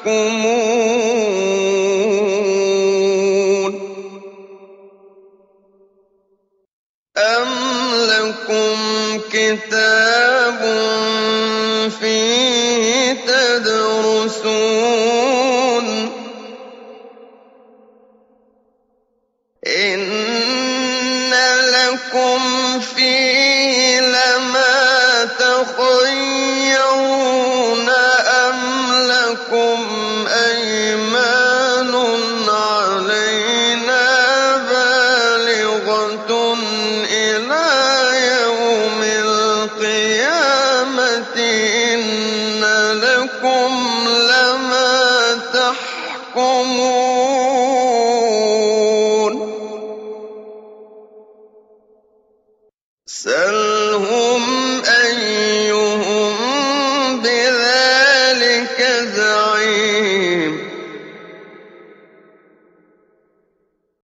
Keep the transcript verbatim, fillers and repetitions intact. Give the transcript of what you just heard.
تَحْكُمُونَ أَمْ لَكُمْ كِتَابٌ فِيهِ تَدْرُسُونَ إِنَّ لَكُمْ فِيهِ لَمَا تَخَيَّرُونَ أَمْ لَكُمْ أَيْمَانٌ عَلَيْنَا بَالِغَةٌ إِلَىٰ يَوْمِ الْقِيَامَةِ